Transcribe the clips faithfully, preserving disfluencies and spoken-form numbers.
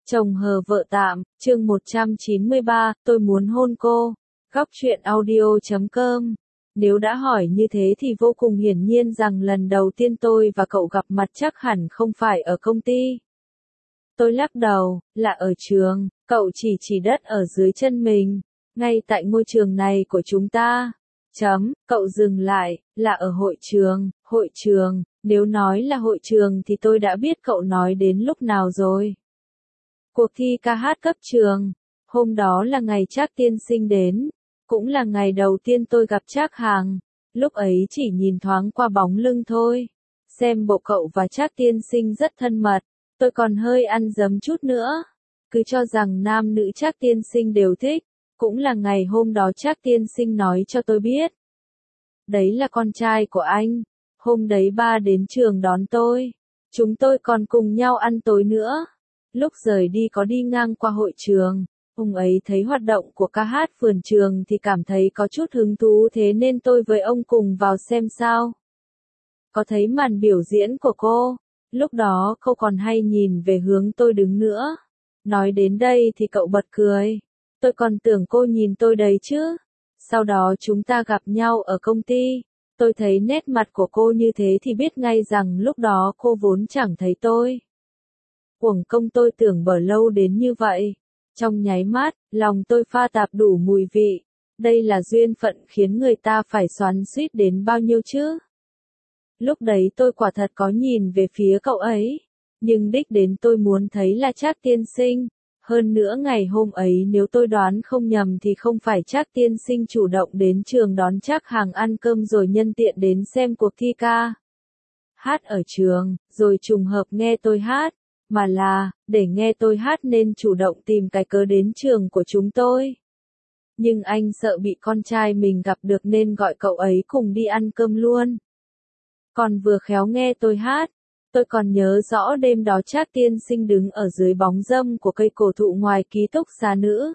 Chồng hờ vợ tạm, chương một trăm chín mươi ba, tôi muốn hôn cô. Góc truyện audio chấm com. Nếu đã hỏi như thế thì vô cùng hiển nhiên rằng lần đầu tiên tôi và cậu gặp mặt chắc hẳn không phải ở công ty. Tôi lắc đầu, là ở trường, cậu chỉ chỉ đất ở dưới chân mình, ngay tại ngôi trường này của chúng ta. Chấm, cậu dừng lại, là ở hội trường, hội trường, nếu nói là hội trường thì tôi đã biết cậu nói đến lúc nào rồi. Cuộc thi ca hát cấp trường, hôm đó là ngày Trác tiên sinh đến, cũng là ngày đầu tiên tôi gặp Trác Hàng, lúc ấy chỉ nhìn thoáng qua bóng lưng thôi. Xem bộ cậu và Trác tiên sinh rất thân mật, tôi còn hơi ăn dấm chút nữa, cứ cho rằng nam nữ Trác tiên sinh đều thích, cũng là ngày hôm đó Trác tiên sinh nói cho tôi biết. Đấy là con trai của anh, hôm đấy ba đến trường đón tôi, chúng tôi còn cùng nhau ăn tối nữa. Lúc rời đi có đi ngang qua hội trường, ông ấy thấy hoạt động của ca hát vườn trường thì cảm thấy có chút hứng thú, thế nên tôi với ông cùng vào xem sao. Có thấy màn biểu diễn của cô, lúc đó cô còn hay nhìn về hướng tôi đứng nữa. Nói đến đây thì cậu bật cười, tôi còn tưởng cô nhìn tôi đấy chứ. Sau đó chúng ta gặp nhau ở công ty, tôi thấy nét mặt của cô như thế thì biết ngay rằng lúc đó cô vốn chẳng thấy tôi. Uổng công tôi tưởng bở lâu đến như vậy. Trong nháy mắt, lòng tôi pha tạp đủ mùi vị. Đây là duyên phận khiến người ta phải xoắn xuýt đến bao nhiêu chứ? Lúc đấy tôi quả thật có nhìn về phía cậu ấy. Nhưng đích đến tôi muốn thấy là Trác tiên sinh. Hơn nữa ngày hôm ấy nếu tôi đoán không nhầm thì không phải Trác tiên sinh chủ động đến trường đón Trác Hàng ăn cơm rồi nhân tiện đến xem cuộc thi ca hát ở trường, rồi trùng hợp nghe tôi hát. Mà là, để nghe tôi hát nên chủ động tìm cái cớ đến trường của chúng tôi. Nhưng anh sợ bị con trai mình gặp được nên gọi cậu ấy cùng đi ăn cơm luôn. Còn vừa khéo nghe tôi hát, tôi còn nhớ rõ đêm đó Trác tiên sinh đứng ở dưới bóng râm của cây cổ thụ ngoài ký túc xá nữ.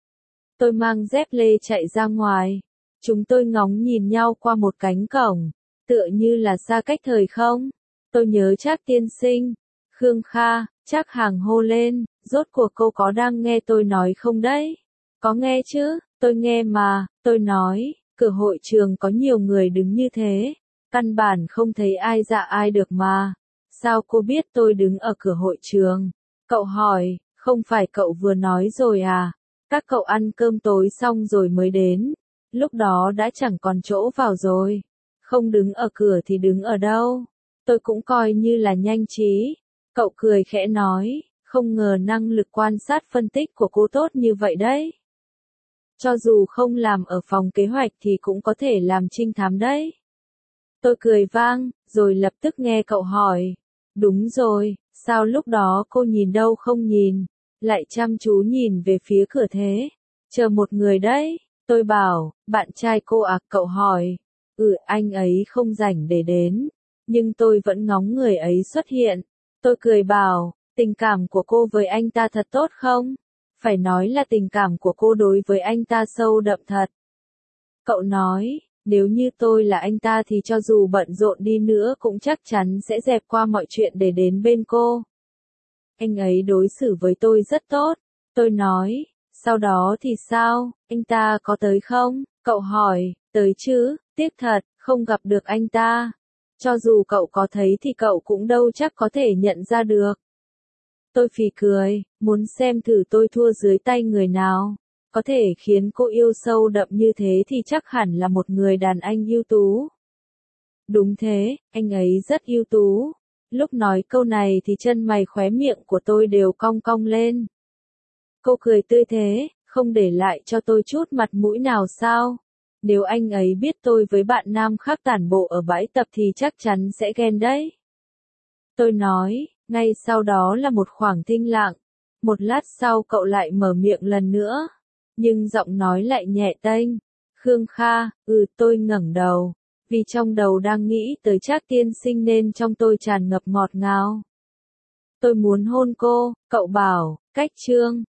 Tôi mang dép lê chạy ra ngoài, chúng tôi ngóng nhìn nhau qua một cánh cổng, tựa như là xa cách thời không. Tôi nhớ Trác tiên sinh. Khương Kha, Trác Hàng hô lên, rốt cuộc cô có đang nghe tôi nói không đấy? Có nghe chứ, tôi nghe mà, tôi nói, cửa hội trường có nhiều người đứng như thế, căn bản không thấy ai dạ ai được mà. Sao cô biết tôi đứng ở cửa hội trường? Cậu hỏi, không phải cậu vừa nói rồi à? Các cậu ăn cơm tối xong rồi mới đến, lúc đó đã chẳng còn chỗ vào rồi. Không đứng ở cửa thì đứng ở đâu? Tôi cũng coi như là nhanh trí. Cậu cười khẽ nói, không ngờ năng lực quan sát phân tích của cô tốt như vậy đấy. Cho dù không làm ở phòng kế hoạch thì cũng có thể làm trinh thám đấy. Tôi cười vang, rồi lập tức nghe cậu hỏi. Đúng rồi, sao lúc đó cô nhìn đâu không nhìn, lại chăm chú nhìn về phía cửa thế? Chờ một người đấy, tôi bảo, bạn trai cô à? Cậu hỏi. Ừ, anh ấy không rảnh để đến, nhưng tôi vẫn ngóng người ấy xuất hiện. Tôi cười bảo, tình cảm của cô với anh ta thật tốt không? Phải nói là tình cảm của cô đối với anh ta sâu đậm thật. Cậu nói, nếu như tôi là anh ta thì cho dù bận rộn đi nữa cũng chắc chắn sẽ dẹp qua mọi chuyện để đến bên cô. Anh ấy đối xử với tôi rất tốt. Tôi nói, sau đó thì sao, anh ta có tới không? Cậu hỏi, tới chứ, tiếc thật, không gặp được anh ta. Cho dù cậu có thấy thì cậu cũng đâu chắc có thể nhận ra được. Tôi phì cười, muốn xem thử tôi thua dưới tay người nào. Có thể khiến cô yêu sâu đậm như thế thì chắc hẳn là một người đàn anh ưu tú. Đúng thế, anh ấy rất ưu tú. Lúc nói câu này thì chân mày khóe miệng của tôi đều cong cong lên. Cô cười tươi thế, không để lại cho tôi chút mặt mũi nào sao? Nếu anh ấy biết tôi với bạn nam khác tản bộ ở bãi tập thì chắc chắn sẽ ghen đấy. Tôi nói, ngay sau đó là một khoảng thinh lặng. Một lát sau cậu lại mở miệng lần nữa. Nhưng giọng nói lại nhẹ tênh. Khương Kha, ừ tôi ngẩng đầu. Vì trong đầu đang nghĩ tới Trác tiên sinh nên trong tôi tràn ngập ngọt ngào. Tôi muốn hôn cô, cậu bảo, cách chương.